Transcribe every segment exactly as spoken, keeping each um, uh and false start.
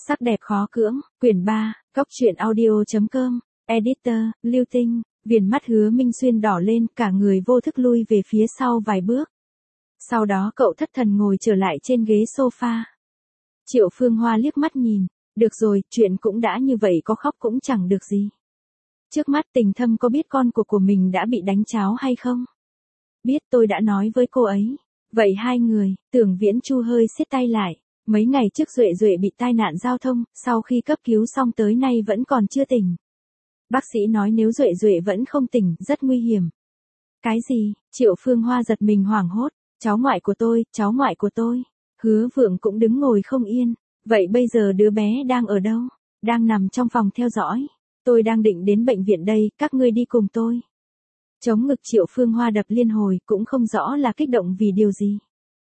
Sắc đẹp khó cưỡng, quyển ba, Cóc truyện audio chấm com, editor, Lưu Tinh, viền mắt Hứa Minh Xuyên đỏ lên, cả người vô thức lui về phía sau vài bước. Sau đó cậu thất thần ngồi trở lại trên ghế sofa. Triệu Phương Hoa liếc mắt nhìn, được rồi, chuyện cũng đã như vậy có khóc cũng chẳng được gì. Trước mắt Tình Thâm có biết con của của mình đã bị đánh cháo hay không? Biết, tôi đã nói với cô ấy. Vậy hai người, Tưởng Viễn Chu hơi siết tay lại. Mấy ngày trước Duệ Duệ bị tai nạn giao thông, sau khi cấp cứu xong tới nay vẫn còn chưa tỉnh. Bác sĩ nói nếu Duệ Duệ vẫn không tỉnh, rất nguy hiểm. Cái gì? Triệu Phương Hoa giật mình hoảng hốt. Cháu ngoại của tôi, cháu ngoại của tôi. Hứa Vượng cũng đứng ngồi không yên. Vậy bây giờ đứa bé đang ở đâu? Đang nằm trong phòng theo dõi. Tôi đang định đến bệnh viện đây, các ngươi đi cùng tôi. Chống ngực Triệu Phương Hoa đập liên hồi, cũng không rõ là kích động vì điều gì.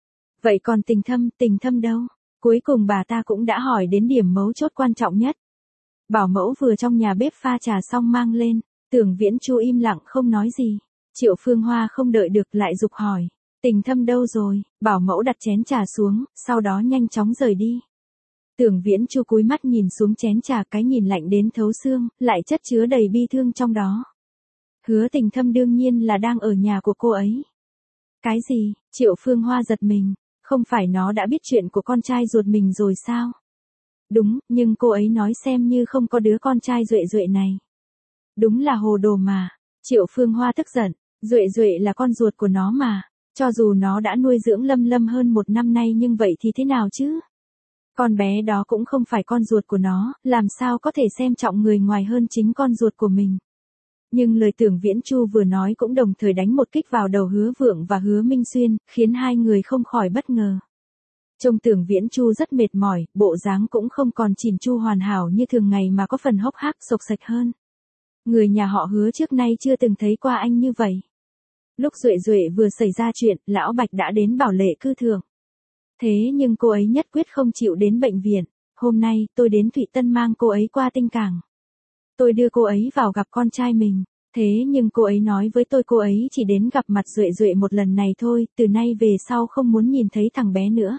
Vậy còn Tình Thâm, Tình Thâm đâu? Cuối cùng bà ta cũng đã hỏi đến điểm mấu chốt quan trọng nhất. Bảo mẫu vừa trong nhà bếp pha trà xong mang lên, Tưởng Viễn Chu im lặng không nói gì. Triệu Phương Hoa không đợi được lại giục hỏi. Tình Thâm đâu rồi? Bảo mẫu đặt chén trà xuống, sau đó nhanh chóng rời đi. Tưởng Viễn Chu cúi mắt nhìn xuống chén trà, cái nhìn lạnh đến thấu xương, lại chất chứa đầy bi thương trong đó. Hứa Tình Thâm đương nhiên là đang ở nhà của cô ấy. Cái gì? Triệu Phương Hoa giật mình. Không phải nó đã biết chuyện của con trai ruột mình rồi sao? Đúng, nhưng cô ấy nói xem như không có đứa con trai Duệ Duệ này. Đúng là hồ đồ mà. Triệu Phương Hoa tức giận. Duệ Duệ là con ruột của nó mà. Cho dù nó đã nuôi dưỡng Lâm Lâm hơn một năm nay nhưng vậy thì thế nào chứ? Con bé đó cũng không phải con ruột của nó, làm sao có thể xem trọng người ngoài hơn chính con ruột của mình. Nhưng lời Tưởng Viễn Chu vừa nói cũng đồng thời đánh một kích vào đầu Hứa Vượng và Hứa Minh Xuyên, khiến hai người không khỏi bất ngờ. Trông Tưởng Viễn Chu rất mệt mỏi, bộ dáng cũng không còn chỉn chu hoàn hảo như thường ngày mà có phần hốc hác sộc sạch hơn. Người nhà họ Hứa trước nay chưa từng thấy qua anh như vậy. Lúc Duệ Duệ vừa xảy ra chuyện, Lão Bạch đã đến bảo lệ cư thượng. Thế nhưng cô ấy nhất quyết không chịu đến bệnh viện. Hôm nay, tôi đến Thụy Tân mang cô ấy qua Tinh Cảng. Tôi đưa cô ấy vào gặp con trai mình. Thế nhưng cô ấy nói với tôi cô ấy chỉ đến gặp mặt Duệ Duệ một lần này thôi, từ nay về sau không muốn nhìn thấy thằng bé nữa.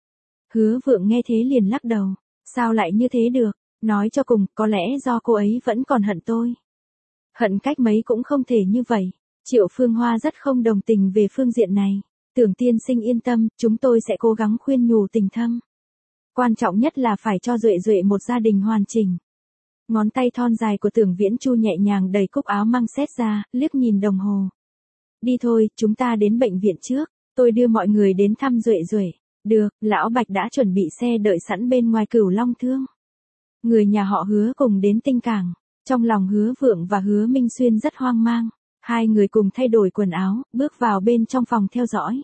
Hứa Vượng nghe thế liền lắc đầu. Sao lại như thế được? Nói cho cùng, có lẽ do cô ấy vẫn còn hận tôi. Hận cách mấy cũng không thể như vậy. Triệu Phương Hoa rất không đồng tình về phương diện này. Tưởng tiên sinh yên tâm, chúng tôi sẽ cố gắng khuyên nhủ Tình Thâm. Quan trọng nhất là phải cho Duệ Duệ một gia đình hoàn chỉnh. Ngón tay thon dài của Tưởng Viễn Chu nhẹ nhàng đẩy cúc áo măng xét ra, liếc nhìn đồng hồ. Đi thôi, chúng ta đến bệnh viện trước, tôi đưa mọi người đến thăm Duệ Duệ. Được, Lão Bạch đã chuẩn bị xe đợi sẵn bên ngoài Cửu Long Thương. Người nhà họ Hứa cùng đến Tinh Cảng. Trong lòng Hứa Vượng và Hứa Minh Xuyên rất hoang mang. Hai người cùng thay đổi quần áo, bước vào bên trong phòng theo dõi.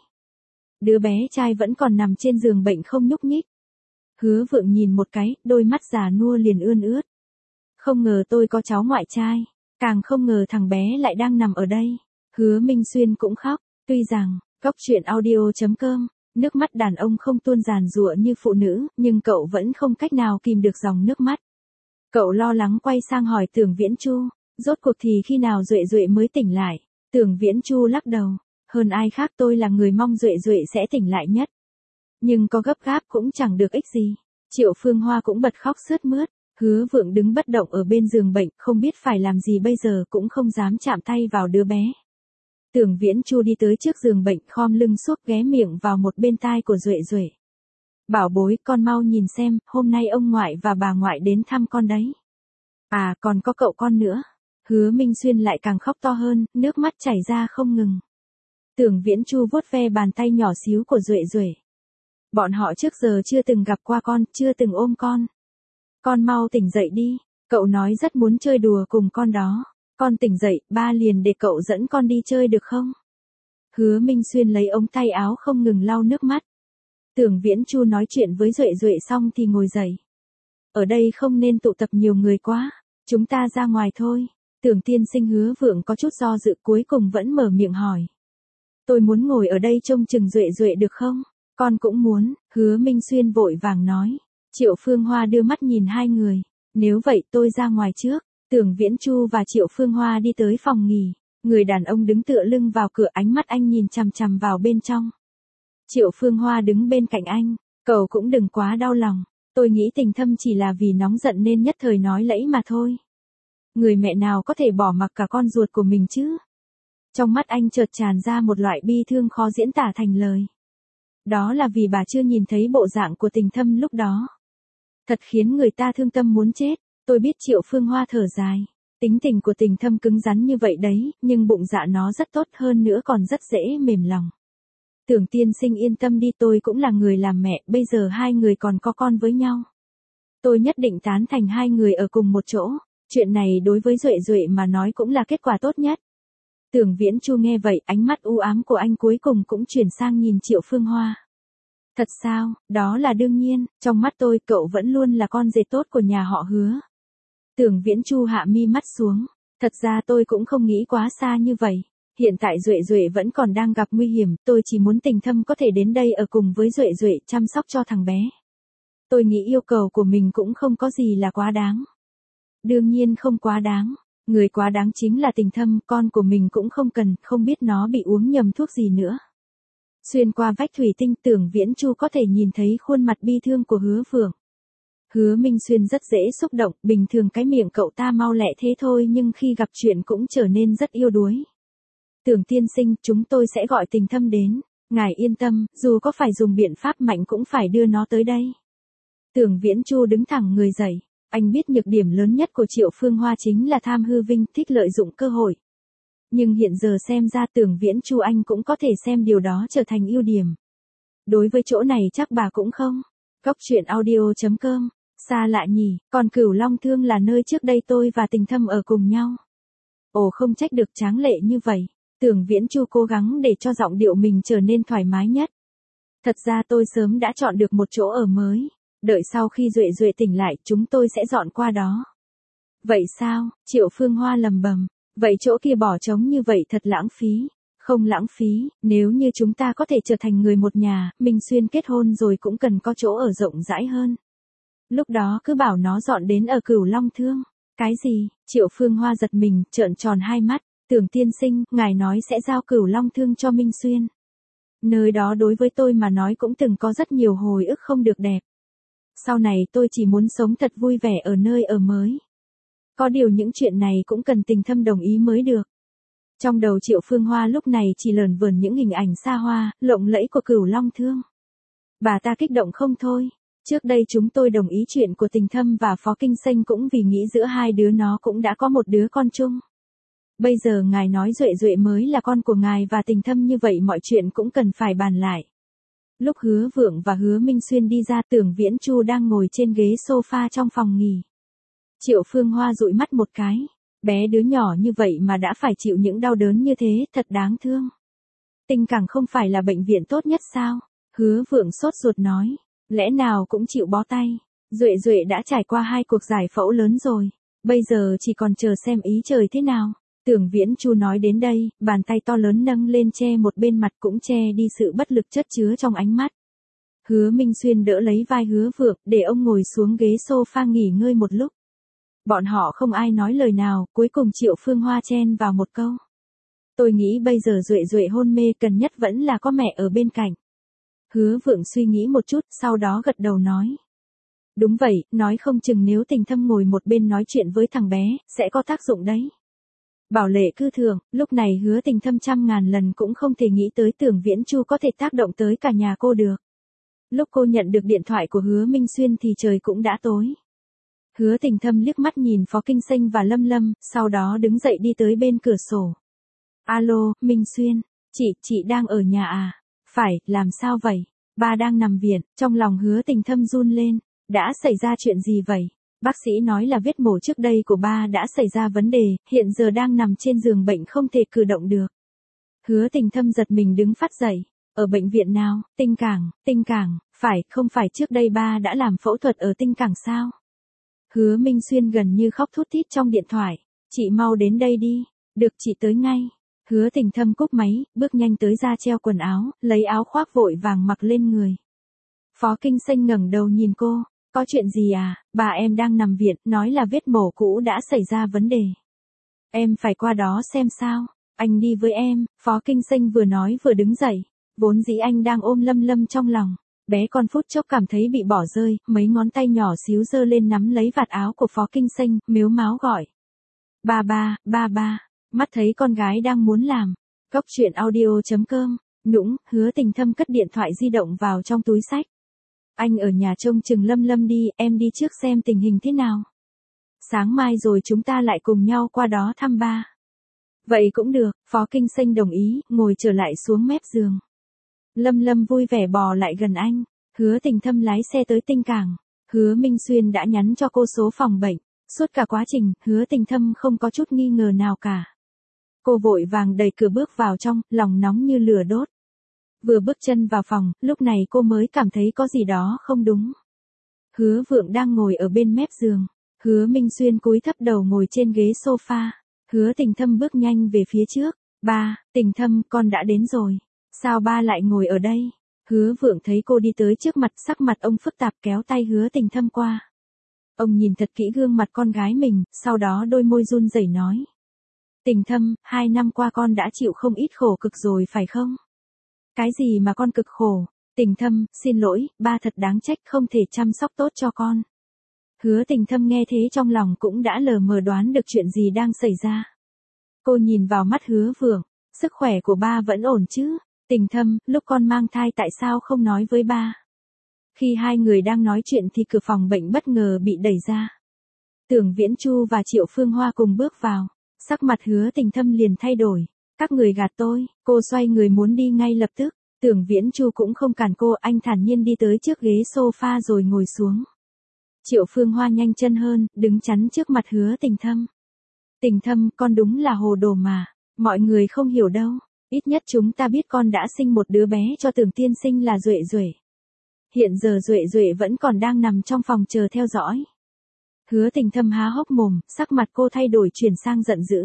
Đứa bé trai vẫn còn nằm trên giường bệnh không nhúc nhích. Hứa Vượng nhìn một cái, đôi mắt già nua liền ươn ướt. Không ngờ tôi có cháu ngoại trai, càng không ngờ thằng bé lại đang nằm ở đây. Hứa Minh Xuyên cũng khóc, tuy rằng, Cóc truyện audio chấm com, nước mắt đàn ông không tuôn giàn giụa như phụ nữ, nhưng cậu vẫn không cách nào kìm được dòng nước mắt. Cậu lo lắng quay sang hỏi Tưởng Viễn Chu, rốt cuộc thì khi nào Duệ Duệ mới tỉnh lại? Tưởng Viễn Chu lắc đầu, hơn ai khác tôi là người mong Duệ Duệ sẽ tỉnh lại nhất. Nhưng có gấp gáp cũng chẳng được ích gì. Triệu Phương Hoa cũng bật khóc sướt mướt. Hứa Vượng đứng bất động ở bên giường bệnh, không biết phải làm gì bây giờ, cũng không dám chạm tay vào đứa bé. Tưởng Viễn Chu đi tới trước giường bệnh, khom lưng xúc ghé miệng vào một bên tai của Duệ Duệ. Bảo bối, con mau nhìn xem, hôm nay ông ngoại và bà ngoại đến thăm con đấy. À, còn có cậu con nữa. Hứa Minh Xuyên lại càng khóc to hơn, nước mắt chảy ra không ngừng. Tưởng Viễn Chu vuốt ve bàn tay nhỏ xíu của Duệ Duệ. Bọn họ trước giờ chưa từng gặp qua con, chưa từng ôm con. Con mau tỉnh dậy đi, cậu nói rất muốn chơi đùa cùng con đó. Con tỉnh dậy, ba liền để cậu dẫn con đi chơi được không? Hứa Minh Xuyên lấy ống tay áo không ngừng lau nước mắt. Tưởng Viễn Chu nói chuyện với Duệ Duệ xong thì ngồi dậy. Ở đây không nên tụ tập nhiều người quá, chúng ta ra ngoài thôi. Tưởng tiên sinh Hứa Vượng có chút do dự cuối cùng vẫn mở miệng hỏi. Tôi muốn ngồi ở đây trông chừng Duệ Duệ được không? Con cũng muốn, Hứa Minh Xuyên vội vàng nói. Triệu Phương Hoa đưa mắt nhìn hai người. Nếu vậy tôi ra ngoài trước. Tưởng Viễn Chu và Triệu Phương Hoa đi tới phòng nghỉ. Người đàn ông đứng tựa lưng vào cửa, ánh mắt anh nhìn chằm chằm vào bên trong. Triệu Phương Hoa đứng bên cạnh anh. Cậu cũng đừng quá đau lòng. Tôi nghĩ Tình Thâm chỉ là vì nóng giận nên nhất thời nói lẫy mà thôi. Người mẹ nào có thể bỏ mặc cả con ruột của mình chứ? Trong mắt anh chợt tràn ra một loại bi thương khó diễn tả thành lời. Đó là vì bà chưa nhìn thấy bộ dạng của Tình Thâm lúc đó. Thật khiến người ta thương tâm muốn chết. Tôi biết Triệu Phương Hoa thở dài. Tính tình của Tình Thâm cứng rắn như vậy đấy, nhưng bụng dạ nó rất tốt, hơn nữa còn rất dễ mềm lòng. Tưởng tiên sinh yên tâm đi, tôi cũng là người làm mẹ, bây giờ hai người còn có con với nhau. Tôi nhất định tán thành hai người ở cùng một chỗ, chuyện này đối với Duệ Duệ mà nói cũng là kết quả tốt nhất. Tưởng Viễn Chu nghe vậy, ánh mắt u ám của anh cuối cùng cũng chuyển sang nhìn Triệu Phương Hoa. Thật sao, đó là đương nhiên, trong mắt tôi cậu vẫn luôn là con rể tốt của nhà họ Hứa. Tưởng Viễn Chu hạ mi mắt xuống, thật ra tôi cũng không nghĩ quá xa như vậy. Hiện tại Duệ Duệ vẫn còn đang gặp nguy hiểm, tôi chỉ muốn Tình Thâm có thể đến đây ở cùng với Duệ Duệ chăm sóc cho thằng bé. Tôi nghĩ yêu cầu của mình cũng không có gì là quá đáng. Đương nhiên không quá đáng, người quá đáng chính là Tình Thâm, con của mình cũng không cần, không biết nó bị uống nhầm thuốc gì nữa. Xuyên qua vách thủy tinh, Tưởng Viễn Chu có thể nhìn thấy khuôn mặt bi thương của Hứa Phượng. Hứa Minh Xuyên rất dễ xúc động, bình thường cái miệng cậu ta mau lẹ thế thôi nhưng khi gặp chuyện cũng trở nên rất yêu đuối. Tưởng tiên sinh, chúng tôi sẽ gọi Tình Thâm đến. Ngài yên tâm, dù có phải dùng biện pháp mạnh cũng phải đưa nó tới đây. Tưởng Viễn Chu đứng thẳng người dậy. Anh biết nhược điểm lớn nhất của Triệu Phương Hoa chính là tham hư vinh, thích lợi dụng cơ hội. Nhưng hiện giờ xem ra Tưởng Viễn Chu anh cũng có thể xem điều đó trở thành ưu điểm. Đối với chỗ này chắc bà cũng không. Góc truyện audio chấm com. Xa lạ nhỉ, còn Cửu Long Thương là nơi trước đây tôi và Tình Thâm ở cùng nhau. Ồ, không trách được tráng lệ như vậy. Tưởng Viễn Chu cố gắng để cho giọng điệu mình trở nên thoải mái nhất. Thật ra tôi sớm đã chọn được một chỗ ở mới. Đợi sau khi Duệ Duệ tỉnh lại, chúng tôi sẽ dọn qua đó. Vậy sao? Triệu Phương Hoa lầm bầm. Vậy chỗ kia bỏ trống như vậy thật lãng phí. Không lãng phí, nếu như chúng ta có thể trở thành người một nhà, Minh Xuyên kết hôn rồi cũng cần có chỗ ở rộng rãi hơn. Lúc đó cứ bảo nó dọn đến ở Cửu Long Thương. Cái gì? Triệu Phương Hoa giật mình, trợn tròn hai mắt. Tưởng tiên sinh, ngài nói sẽ giao Cửu Long Thương cho Minh Xuyên. Nơi đó đối với tôi mà nói cũng từng có rất nhiều hồi ức không được đẹp. Sau này tôi chỉ muốn sống thật vui vẻ ở nơi ở mới. Có điều những chuyện này cũng cần Tình Thâm đồng ý mới được. Trong đầu Triệu Phương Hoa lúc này chỉ lởn vởn những hình ảnh xa hoa, lộng lẫy của Cửu Long Thương. Bà ta kích động không thôi. Trước đây chúng tôi đồng ý chuyện của Tình Thâm và Phó Kinh Xanh cũng vì nghĩ giữa hai đứa nó cũng đã có một đứa con chung. Bây giờ ngài nói Duệ Duệ mới là con của ngài và Tình Thâm như vậy mọi chuyện cũng cần phải bàn lại. Lúc Hứa Vượng và Hứa Minh Xuyên đi ra, Tưởng Viễn Chu đang ngồi trên ghế sofa trong phòng nghỉ. Triệu Phương Hoa dụi mắt một cái. Bé đứa nhỏ như vậy mà đã phải chịu những đau đớn như thế, thật đáng thương. Tinh Cảng không phải là bệnh viện tốt nhất sao? Hứa Vượng sốt ruột nói. Lẽ nào cũng chịu bó tay. Duệ Duệ đã trải qua hai cuộc giải phẫu lớn rồi. Bây giờ chỉ còn chờ xem ý trời thế nào. Tưởng Viễn Chu nói đến đây, bàn tay to lớn nâng lên che một bên mặt cũng che đi sự bất lực chất chứa trong ánh mắt. Hứa Minh Xuyên đỡ lấy vai Hứa Vượng, để ông ngồi xuống ghế sofa nghỉ ngơi một lúc. Bọn họ không ai nói lời nào, cuối cùng Triệu Phương Hoa chen vào một câu. Tôi nghĩ bây giờ Duệ Duệ hôn mê cần nhất vẫn là có mẹ ở bên cạnh. Hứa Vượng suy nghĩ một chút, sau đó gật đầu nói. Đúng vậy, nói không chừng nếu Tình Thâm ngồi một bên nói chuyện với thằng bé, sẽ có tác dụng đấy. Bảo lệ cư thường, lúc này Hứa Tình Thâm trăm ngàn lần cũng không thể nghĩ tới Tưởng Viễn Chu có thể tác động tới cả nhà cô được. Lúc cô nhận được điện thoại của Hứa Minh Xuyên thì trời cũng đã tối. Hứa Tình Thâm liếc mắt nhìn Phó Kinh Xanh và Lâm Lâm, sau đó đứng dậy đi tới bên cửa sổ. Alo, Minh Xuyên, chị, chị đang ở nhà à? Phải, làm sao vậy? Ba đang nằm viện, trong lòng Hứa Tình Thâm run lên. Đã xảy ra chuyện gì vậy? Bác sĩ nói là vết mổ trước đây của ba đã xảy ra vấn đề, hiện giờ đang nằm trên giường bệnh không thể cử động được. Hứa Tình Thâm giật mình đứng phát dậy. Ở bệnh viện nào? Tinh Cảng, Tinh Cảng, phải, không phải trước đây ba đã làm phẫu thuật ở Tinh Cảng sao? Hứa Minh Xuyên gần như khóc thút thít trong điện thoại. Chị mau đến đây đi. Được, chị tới ngay. Hứa Tình Thâm cúp máy, bước nhanh tới ra treo quần áo, lấy áo khoác vội vàng mặc lên người. Phó Kinh Xanh ngẩng đầu nhìn cô. Có chuyện gì à? Bà em đang nằm viện, nói là vết mổ cũ đã xảy ra vấn đề. Em phải qua đó xem sao. Anh đi với em. Phó Kinh Xanh vừa nói vừa đứng dậy. Vốn dĩ anh đang ôm Lâm Lâm trong lòng. Bé con phút chốc cảm thấy bị bỏ rơi, mấy ngón tay nhỏ xíu giơ lên nắm lấy vạt áo của Phó Kinh Xanh, mếu máo gọi. Ba ba, ba ba, mắt thấy con gái đang muốn làm. Cốc truyện audio chấm com, nũng, Hứa Tình Thâm cất điện thoại di động vào trong túi xách. Anh ở nhà trông chừng Lâm Lâm đi, em đi trước xem tình hình thế nào. Sáng mai rồi chúng ta lại cùng nhau qua đó thăm ba. Vậy cũng được, Phó Kinh Xanh đồng ý, ngồi trở lại xuống mép giường. Lâm Lâm vui vẻ bò lại gần anh, Hứa Tình Thâm lái xe tới Tinh Cảng. Hứa Minh Xuyên đã nhắn cho cô số phòng bệnh, suốt cả quá trình, Hứa Tình Thâm không có chút nghi ngờ nào cả. Cô vội vàng đẩy cửa bước vào trong, lòng nóng như lửa đốt. Vừa bước chân vào phòng, lúc này cô mới cảm thấy có gì đó không đúng. Hứa Vượng đang ngồi ở bên mép giường, Hứa Minh Xuyên cúi thấp đầu ngồi trên ghế sofa. Hứa Tình Thâm bước nhanh về phía trước. Ba, Tình Thâm, con đã đến rồi. Sao ba lại ngồi ở đây? Hứa Vượng thấy cô đi tới trước mặt, sắc mặt ông phức tạp kéo tay Hứa Tình Thâm qua. Ông nhìn thật kỹ gương mặt con gái mình, sau đó đôi môi run rẩy nói. Tình Thâm, hai năm qua con đã chịu không ít khổ cực rồi phải không? Cái gì mà con cực khổ? Tình Thâm, xin lỗi, ba thật đáng trách không thể chăm sóc tốt cho con. Hứa Tình Thâm nghe thế trong lòng cũng đã lờ mờ đoán được chuyện gì đang xảy ra. Cô nhìn vào mắt Hứa Vượng, sức khỏe của ba vẫn ổn chứ? Tình Thâm, lúc con mang thai tại sao không nói với ba? Khi hai người đang nói chuyện thì cửa phòng bệnh bất ngờ bị đẩy ra. Tưởng Viễn Chu và Triệu Phương Hoa cùng bước vào, sắc mặt Hứa Tình Thâm liền thay đổi. Các người gạt tôi, cô xoay người muốn đi ngay lập tức. Tưởng Viễn Chu cũng không cản cô, anh thản nhiên đi tới trước ghế sofa rồi ngồi xuống. Triệu Phương Hoa nhanh chân hơn, đứng chắn trước mặt Hứa Tình Thâm. Tình Thâm, con đúng là hồ đồ mà, mọi người không hiểu đâu. Ít nhất chúng ta biết con đã sinh một đứa bé cho Tưởng tiên sinh là Duệ Duệ. Hiện giờ Duệ Duệ vẫn còn đang nằm trong phòng chờ theo dõi. Hứa Tình Thâm há hốc mồm, sắc mặt cô thay đổi chuyển sang giận dữ.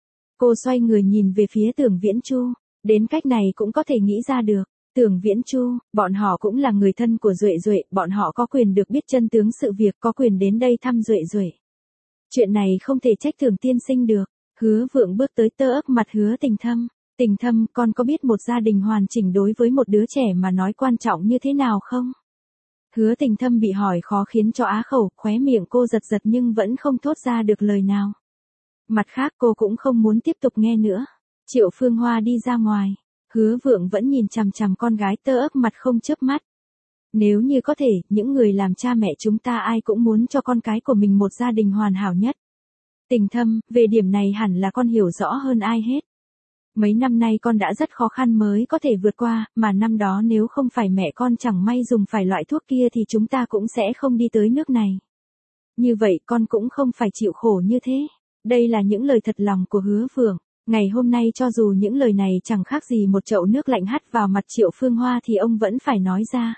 Cô xoay người nhìn về phía Tưởng Viễn Chu, đến cách này cũng có thể nghĩ ra được. Tưởng Viễn Chu, bọn họ cũng là người thân của Duệ Duệ, bọn họ có quyền được biết chân tướng sự việc, có quyền đến đây thăm Duệ Duệ. Chuyện này không thể trách Tưởng tiên sinh được. Hứa Vượng bước tới tơ ấp mặt Hứa Tình Thâm. Tình Thâm, con có biết một gia đình hoàn chỉnh đối với một đứa trẻ mà nói quan trọng như thế nào không? Hứa Tình Thâm bị hỏi khó khiến cho á khẩu, khóe miệng cô giật giật nhưng vẫn không thốt ra được lời nào. Mặt khác cô cũng không muốn tiếp tục nghe nữa. Triệu Phương Hoa đi ra ngoài. Hứa Vượng vẫn nhìn chằm chằm con gái tơ ấp mặt không chớp mắt. Nếu như có thể, những người làm cha mẹ chúng ta ai cũng muốn cho con cái của mình một gia đình hoàn hảo nhất. Tình Thâm, về điểm này hẳn là con hiểu rõ hơn ai hết. Mấy năm nay con đã rất khó khăn mới có thể vượt qua, mà năm đó nếu không phải mẹ con chẳng may dùng phải loại thuốc kia thì chúng ta cũng sẽ không đi tới nước này. Như vậy con cũng không phải chịu khổ như thế. Đây là những lời thật lòng của Hứa Vượng. Ngày hôm nay cho dù những lời này chẳng khác gì một chậu nước lạnh hắt vào mặt Triệu Phương Hoa thì ông vẫn phải nói ra.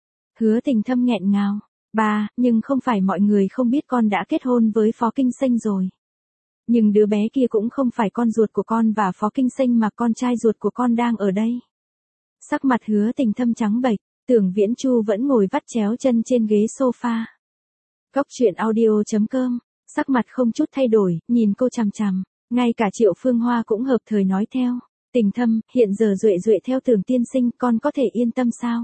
Hứa Tình Thâm nghẹn ngào. Ba, nhưng không phải mọi người không biết con đã kết hôn với Phó Kinh Xanh rồi. Nhưng đứa bé kia cũng không phải con ruột của con và Phó Kinh Xanh mà con trai ruột của con đang ở đây. Sắc mặt Hứa Tình Thâm trắng bệch, Tưởng Viễn Chu vẫn ngồi vắt chéo chân trên ghế sofa. Cốc truyện audio chấm com, sắc mặt không chút thay đổi, nhìn cô chằm chằm, ngay cả Triệu Phương Hoa cũng hợp thời nói theo. Tình Thâm, hiện giờ Duệ Duệ theo Tưởng tiên sinh, con có thể yên tâm sao?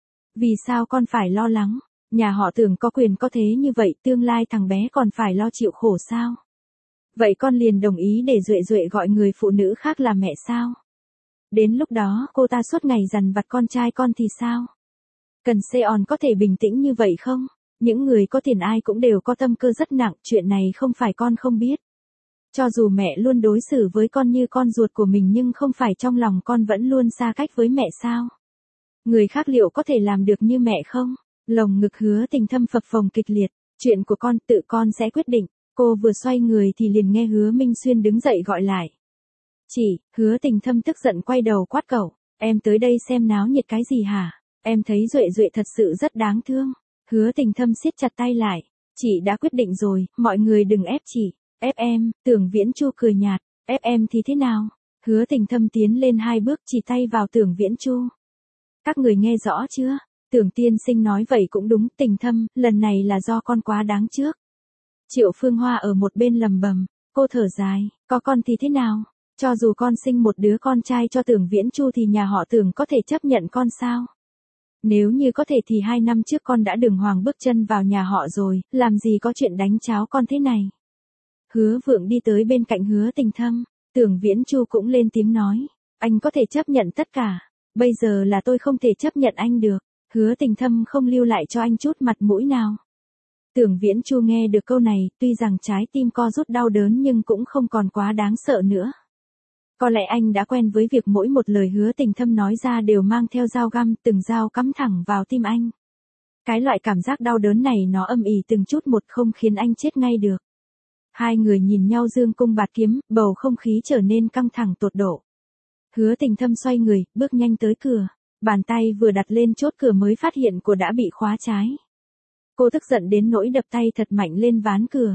Vì sao con phải lo lắng? Nhà họ Tưởng có quyền có thế như vậy, tương lai thằng bé còn phải lo chịu khổ sao? Vậy con liền đồng ý để Duệ Duệ gọi người phụ nữ khác là mẹ sao? Đến lúc đó cô ta suốt ngày dằn vặt con trai con thì sao? Cần Seon có thể bình tĩnh như vậy không? Những người có tiền ai cũng đều có tâm cơ rất nặng, chuyện này không phải con không biết. Cho dù mẹ luôn đối xử với con như con ruột của mình nhưng không phải trong lòng con vẫn luôn xa cách với mẹ sao? Người khác liệu có thể làm được như mẹ không? Lồng ngực Hứa Tình Thâm phập phồng kịch liệt, chuyện của con tự con sẽ quyết định. Cô vừa xoay người thì liền nghe Hứa Minh Xuyên đứng dậy gọi lại. Chị, Hứa Tình Thâm tức giận quay đầu quát cậu, em tới đây xem náo nhiệt cái gì hả? Em thấy Duệ Duệ thật sự rất đáng thương. Hứa Tình Thâm siết chặt tay lại. Chị đã quyết định rồi, mọi người đừng ép chị. Ép em, Tưởng Viễn Chu cười nhạt. Ép em thì thế nào? Hứa Tình Thâm tiến lên hai bước chỉ tay vào Tưởng Viễn Chu. Các người nghe rõ chưa? Tưởng tiên sinh nói vậy cũng đúng. Tình Thâm, lần này là do con quá đáng trước. Triệu Phương Hoa ở một bên lầm bầm, cô thở dài, có con thì thế nào? Cho dù con sinh một đứa con trai cho Tưởng Viễn Chu thì nhà họ Tưởng có thể chấp nhận con sao? Nếu như có thể thì hai năm trước con đã đường hoàng bước chân vào nhà họ rồi, làm gì có chuyện đánh cháo con thế này. Hứa Vượng đi tới bên cạnh Hứa Tình Thâm, Tưởng Viễn Chu cũng lên tiếng nói, anh có thể chấp nhận tất cả, bây giờ là tôi không thể chấp nhận anh được. Hứa Tình Thâm không lưu lại cho anh chút mặt mũi nào. Tưởng Viễn Chu nghe được câu này, tuy rằng trái tim co rút đau đớn nhưng cũng không còn quá đáng sợ nữa. Có lẽ anh đã quen với việc mỗi một lời Hứa Tình Thâm nói ra đều mang theo dao găm, từng dao cắm thẳng vào tim anh. Cái loại cảm giác đau đớn này nó âm ỉ từng chút một không khiến anh chết ngay được. Hai người nhìn nhau dương cung bạt kiếm, bầu không khí trở nên căng thẳng tột độ. Hứa Tình Thâm xoay người, bước nhanh tới cửa. Bàn tay vừa đặt lên chốt cửa mới phát hiện cô đã bị khóa trái. Cô tức giận đến nỗi đập tay thật mạnh lên ván cửa.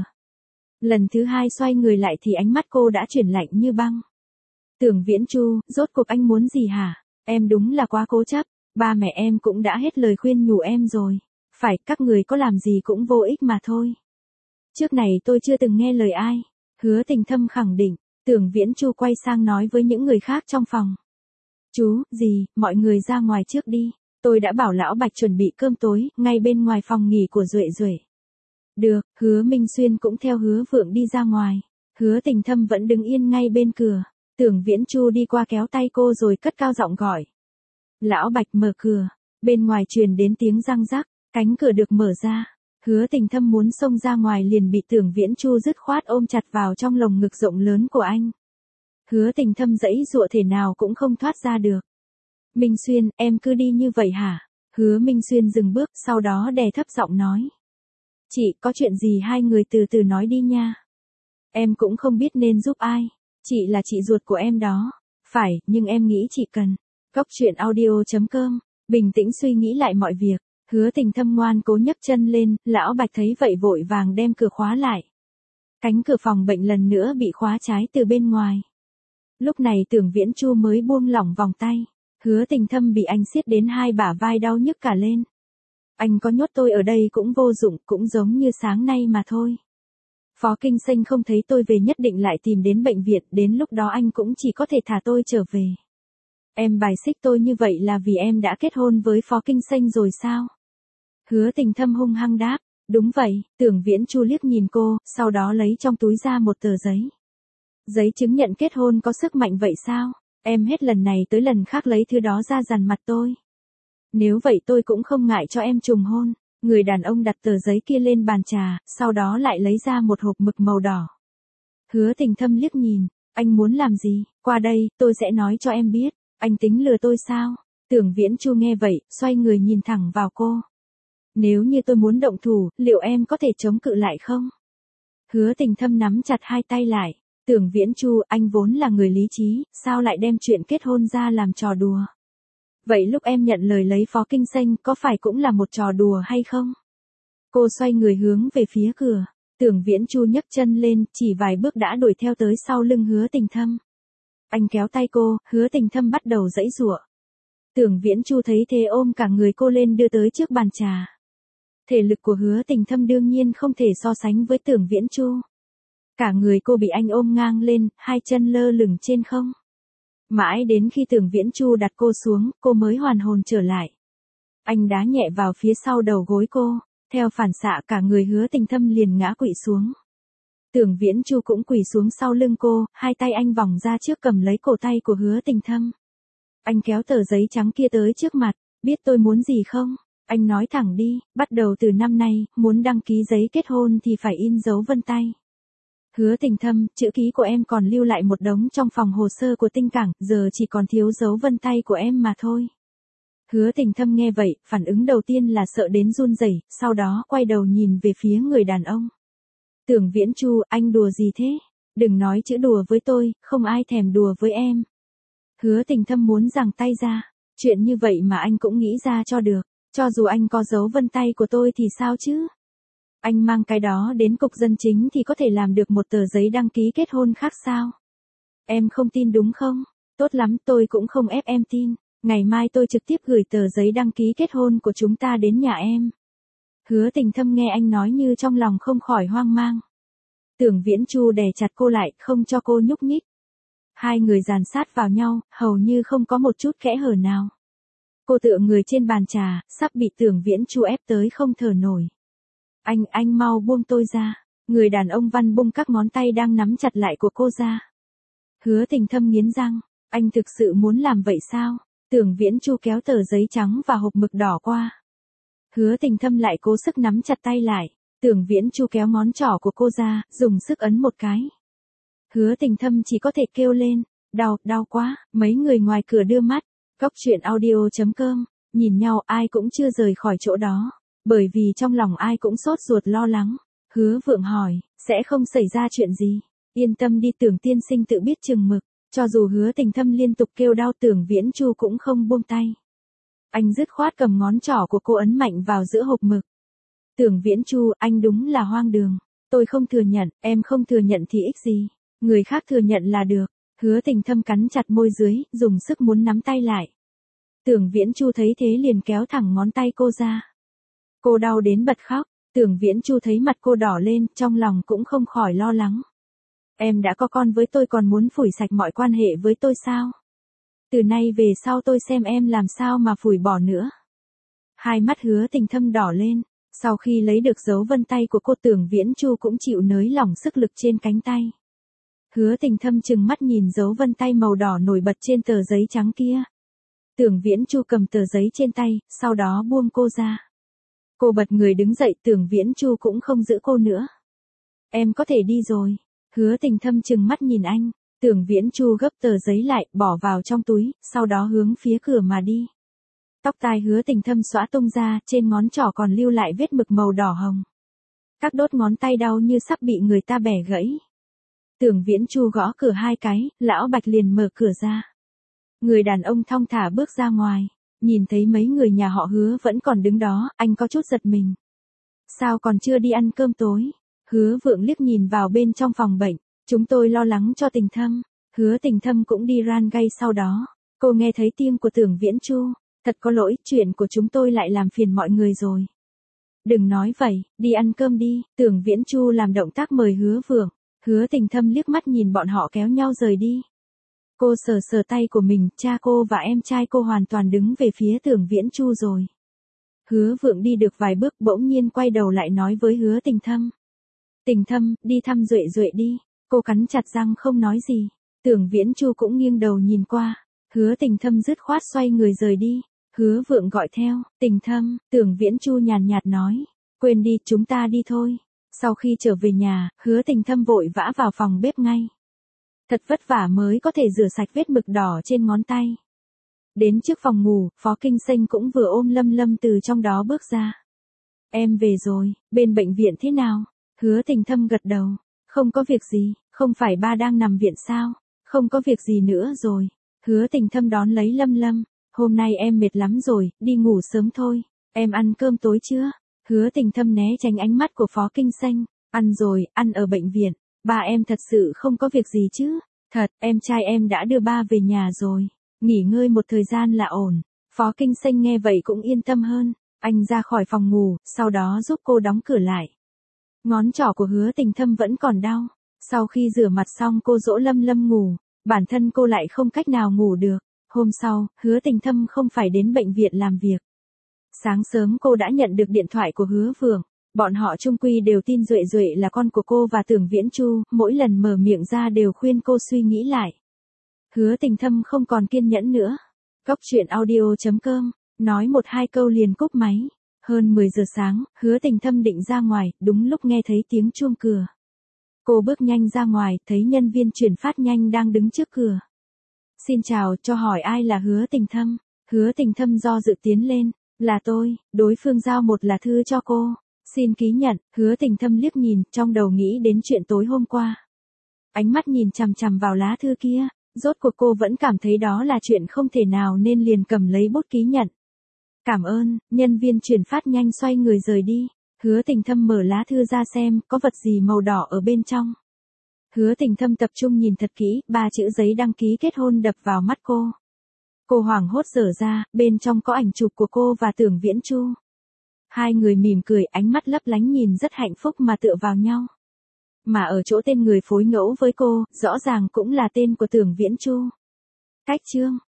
Lần thứ hai xoay người lại thì ánh mắt cô đã chuyển lạnh như băng. Tưởng Viễn Chu, rốt cuộc anh muốn gì hả? Em đúng là quá cố chấp, ba mẹ em cũng đã hết lời khuyên nhủ em rồi. Phải, các người có làm gì cũng vô ích mà thôi. Trước này tôi chưa từng nghe lời ai. Hứa Tình Thâm khẳng định. Tưởng Viễn Chu quay sang nói với những người khác trong phòng. Chú, dì, mọi người ra ngoài trước đi. Tôi đã bảo lão Bạch chuẩn bị cơm tối, ngay bên ngoài phòng nghỉ của Duệ Duệ. Được, Hứa Minh Xuyên cũng theo Hứa Vượng đi ra ngoài. Hứa Tình Thâm vẫn đứng yên ngay bên cửa. Tưởng Viễn Chu đi qua kéo tay cô rồi cất cao giọng gọi. Lão Bạch mở cửa. Bên ngoài truyền đến tiếng răng rắc, cánh cửa được mở ra. Hứa Tình Thâm muốn xông ra ngoài liền bị Tưởng Viễn Chu dứt khoát ôm chặt vào trong lồng ngực rộng lớn của anh. Hứa Tình Thâm giãy giụa thể nào cũng không thoát ra được. Minh Xuyên, em cứ đi như vậy hả? Hứa Minh Xuyên dừng bước, sau đó đè thấp giọng nói. Chị, có chuyện gì hai người từ từ nói đi nha. Em cũng không biết nên giúp ai. Chị là chị ruột của em đó. Phải, nhưng em nghĩ chị cần. Góc truyện audio chấm com, bình tĩnh suy nghĩ lại mọi việc. Hứa Tình Thâm ngoan cố nhấc chân lên, lão Bạch thấy vậy vội vàng đem cửa khóa lại. Cánh cửa phòng bệnh lần nữa bị khóa trái từ bên ngoài. Lúc này Tưởng Viễn Chu mới buông lỏng vòng tay. Hứa Tình Thâm bị anh siết đến hai bả vai đau nhức cả lên. Anh có nhốt tôi ở đây cũng vô dụng, cũng giống như sáng nay mà thôi. Phó Kinh Xanh không thấy tôi về nhất định lại tìm đến bệnh viện, đến lúc đó anh cũng chỉ có thể thả tôi trở về. Em bài xích tôi như vậy là vì em đã kết hôn với Phó Kinh Xanh rồi sao? Hứa Tình Thâm hung hăng đáp, đúng vậy. Tưởng Viễn Chu liếc nhìn cô, sau đó lấy trong túi ra một tờ giấy. Giấy chứng nhận kết hôn có sức mạnh vậy sao? Em hết lần này tới lần khác lấy thứ đó ra dằn mặt tôi. Nếu vậy tôi cũng không ngại cho em trùng hôn. Người đàn ông đặt tờ giấy kia lên bàn trà, sau đó lại lấy ra một hộp mực màu đỏ. Hứa Tình Thâm liếc nhìn, anh muốn làm gì? Qua đây, tôi sẽ nói cho em biết. Anh tính lừa tôi sao? Tưởng Viễn Chu nghe vậy, xoay người nhìn thẳng vào cô. Nếu như tôi muốn động thủ, liệu em có thể chống cự lại không? Hứa Tình Thâm nắm chặt hai tay lại. Tưởng Viễn Chu, anh vốn là người lý trí, sao lại đem chuyện kết hôn ra làm trò đùa? Vậy lúc em nhận lời lấy Phó Kinh Xanh có phải cũng là một trò đùa hay không? Cô xoay người hướng về phía cửa. Tưởng Viễn Chu nhấc chân lên, chỉ vài bước đã đuổi theo tới sau lưng Hứa Tình Thâm. Anh kéo tay cô, Hứa Tình Thâm bắt đầu giãy giụa. Tưởng Viễn Chu thấy thế ôm cả người cô lên đưa tới trước bàn trà. Thể lực của Hứa Tình Thâm đương nhiên không thể so sánh với Tưởng Viễn Chu. Cả người cô bị anh ôm ngang lên, hai chân lơ lửng trên không. Mãi đến khi Tưởng Viễn Chu đặt cô xuống, cô mới hoàn hồn trở lại. Anh đá nhẹ vào phía sau đầu gối cô, theo phản xạ cả người Hứa Tình Thâm liền ngã quỵ xuống. Tưởng Viễn Chu cũng quỳ xuống sau lưng cô, hai tay anh vòng ra trước cầm lấy cổ tay của Hứa Tình Thâm. Anh kéo tờ giấy trắng kia tới trước mặt, biết tôi muốn gì không? Anh nói thẳng đi, bắt đầu từ năm nay, muốn đăng ký giấy kết hôn thì phải in dấu vân tay. Hứa Tình Thâm, chữ ký của em còn lưu lại một đống trong phòng hồ sơ của Tinh Cảng, giờ chỉ còn thiếu dấu vân tay của em mà thôi. Hứa Tình Thâm nghe vậy, phản ứng đầu tiên là sợ đến run rẩy, sau đó quay đầu nhìn về phía người đàn ông. Tưởng Viễn Chu, anh đùa gì thế? Đừng nói chữ đùa với tôi, không ai thèm đùa với em. Hứa Tình Thâm muốn giằng tay ra, chuyện như vậy mà anh cũng nghĩ ra cho được, cho dù anh có dấu vân tay của tôi thì sao chứ? Anh mang cái đó đến cục dân chính thì có thể làm được một tờ giấy đăng ký kết hôn khác sao? Em không tin đúng không? Tốt lắm, tôi cũng không ép em tin. Ngày mai tôi trực tiếp gửi tờ giấy đăng ký kết hôn của chúng ta đến nhà em. Hứa Tình Thâm nghe anh nói như trong lòng không khỏi hoang mang. Tưởng Viễn Chu đè chặt cô lại, không cho cô nhúc nhích. Hai người dàn sát vào nhau, hầu như không có một chút kẽ hở nào. Cô tựa người trên bàn trà, sắp bị Tưởng Viễn Chu ép tới không thở nổi. Anh, anh mau buông tôi ra. Người đàn ông Văn bung các ngón tay đang nắm chặt lại của cô ra. Hứa Tình Thâm nghiến răng, anh thực sự muốn làm vậy sao? Tưởng Viễn Chu kéo tờ giấy trắng và hộp mực đỏ qua. Hứa Tình Thâm lại cố sức nắm chặt tay lại. Tưởng Viễn Chu kéo ngón trỏ của cô ra, dùng sức ấn một cái. Hứa Tình Thâm chỉ có thể kêu lên, đau, đau quá. Mấy người ngoài cửa đưa mắt. Góc chuyện audio chấm com, nhìn nhau ai cũng chưa rời khỏi chỗ đó. Bởi vì trong lòng ai cũng sốt ruột lo lắng. Hứa Vượng hỏi, sẽ không xảy ra chuyện gì. Yên tâm đi, Tưởng tiên sinh tự biết chừng mực. Cho dù Hứa Tình Thâm liên tục kêu đau, Tưởng Viễn Chu cũng không buông tay. Anh dứt khoát cầm ngón trỏ của cô ấn mạnh vào giữa hộp mực. Tưởng Viễn Chu, anh đúng là hoang đường. Tôi không thừa nhận, em không thừa nhận thì ích gì. Người khác thừa nhận là được. Hứa Tình Thâm cắn chặt môi dưới, dùng sức muốn nắm tay lại. Tưởng Viễn Chu thấy thế liền kéo thẳng ngón tay cô ra. Cô đau đến bật khóc. Tưởng Viễn Chu thấy mặt cô đỏ lên, trong lòng cũng không khỏi lo lắng. Em đã có con với tôi còn muốn phủi sạch mọi quan hệ với tôi sao? Từ nay về sau tôi xem em làm sao mà phủi bỏ nữa. Hai mắt Hứa Tình Thâm đỏ lên. Sau khi lấy được dấu vân tay của cô, Tưởng Viễn Chu cũng chịu nới lỏng sức lực trên cánh tay. Hứa Tình Thâm trừng mắt nhìn dấu vân tay màu đỏ nổi bật trên tờ giấy trắng kia. Tưởng Viễn Chu cầm tờ giấy trên tay, sau đó buông cô ra. Cô bật người đứng dậy, Tưởng Viễn Chu cũng không giữ cô nữa. Em có thể đi rồi. Hứa Tình Thâm trừng mắt nhìn anh. Tưởng Viễn Chu gấp tờ giấy lại, bỏ vào trong túi, sau đó hướng phía cửa mà đi. Tóc tai Hứa Tình Thâm xõa tung ra, trên ngón trỏ còn lưu lại vết mực màu đỏ hồng. Các đốt ngón tay đau như sắp bị người ta bẻ gãy. Tưởng Viễn Chu gõ cửa hai cái, lão Bạch liền mở cửa ra. Người đàn ông thong thả bước ra ngoài, nhìn thấy mấy người nhà họ Hứa vẫn còn đứng đó, anh có chút giật mình. Sao còn chưa đi ăn cơm tối? Hứa Vượng liếc nhìn vào bên trong phòng bệnh, chúng tôi lo lắng cho Tình Thâm. Hứa Tình Thâm cũng đi ran gay sau đó. Cô nghe thấy tiếng của Tưởng Viễn Chu, thật có lỗi, chuyện của chúng tôi lại làm phiền mọi người rồi. Đừng nói vậy, đi ăn cơm đi. Tưởng Viễn Chu làm động tác mời Hứa Vượng. Hứa Tình Thâm liếc mắt nhìn bọn họ kéo nhau rời đi. Cô sờ sờ tay của mình, cha cô và em trai cô hoàn toàn đứng về phía Tưởng Viễn Chu rồi. Hứa Vượng đi được vài bước bỗng nhiên quay đầu lại nói với Hứa Tình Thâm. Tình Thâm, đi thăm Duệ Duệ đi. Cô cắn chặt răng không nói gì. Tưởng Viễn Chu cũng nghiêng đầu nhìn qua. Hứa Tình Thâm dứt khoát xoay người rời đi. Hứa Vượng gọi theo, Tình Thâm. Tưởng Viễn Chu nhàn nhạt nói. Quên đi, chúng ta đi thôi. Sau khi trở về nhà, Hứa Tình Thâm vội vã vào phòng bếp ngay. Thật vất vả mới có thể rửa sạch vết mực đỏ trên ngón tay. Đến trước phòng ngủ, Phó Kinh Xanh cũng vừa ôm Lâm Lâm từ trong đó bước ra. Em về rồi, bên bệnh viện thế nào? Hứa Tình Thâm gật đầu. Không có việc gì, không phải ba đang nằm viện sao? Không có việc gì nữa rồi. Hứa Tình Thâm đón lấy Lâm Lâm. Hôm nay em mệt lắm rồi, đi ngủ sớm thôi. Em ăn cơm tối chưa? Hứa Tình Thâm né tránh ánh mắt của Phó Kinh Xanh. Ăn rồi, ăn ở bệnh viện. Ba em thật sự không có việc gì chứ? Thật, em trai em đã đưa ba về nhà rồi. Nghỉ ngơi một thời gian là ổn. Phó Kinh Xanh nghe vậy cũng yên tâm hơn. Anh ra khỏi phòng ngủ, sau đó giúp cô đóng cửa lại. Ngón trỏ của Hứa Tình Thâm vẫn còn đau. Sau khi rửa mặt xong cô dỗ Lâm Lâm ngủ. Bản thân cô lại không cách nào ngủ được. Hôm sau, Hứa Tình Thâm không phải đến bệnh viện làm việc. Sáng sớm cô đã nhận được điện thoại của Hứa Vượng. Bọn họ chung quy đều tin Duệ Duệ là con của cô và Tưởng Viễn Chu, mỗi lần mở miệng ra đều khuyên cô suy nghĩ lại. Hứa Tình Thâm không còn kiên nhẫn nữa. Góc chuyện audio chấm com, nói một hai câu liền cúp máy. Hơn mười giờ sáng, Hứa Tình Thâm định ra ngoài, đúng lúc nghe thấy tiếng chuông cửa. Cô bước nhanh ra ngoài, thấy nhân viên chuyển phát nhanh đang đứng trước cửa. Xin chào, cho hỏi ai là Hứa Tình Thâm? Hứa Tình Thâm do dự tiến lên. Là tôi, đối phương giao một lá thư cho cô. Xin ký nhận. Hứa Tình Thâm liếc nhìn, trong đầu nghĩ đến chuyện tối hôm qua. Ánh mắt nhìn chằm chằm vào lá thư kia, rốt cuộc cô vẫn cảm thấy đó là chuyện không thể nào nên liền cầm lấy bút ký nhận. Cảm ơn. Nhân viên chuyển phát nhanh xoay người rời đi. Hứa Tình Thâm mở lá thư ra xem, có vật gì màu đỏ ở bên trong. Hứa Tình Thâm tập trung nhìn thật kỹ, ba chữ giấy đăng ký kết hôn đập vào mắt cô. Cô hoảng hốt dở ra, bên trong có ảnh chụp của cô và Tưởng Viễn Chu. Hai người mỉm cười, ánh mắt lấp lánh nhìn rất hạnh phúc mà tựa vào nhau. Mà ở chỗ tên người phối ngẫu với cô, rõ ràng cũng là tên của Tưởng Viễn Chu. Cách chương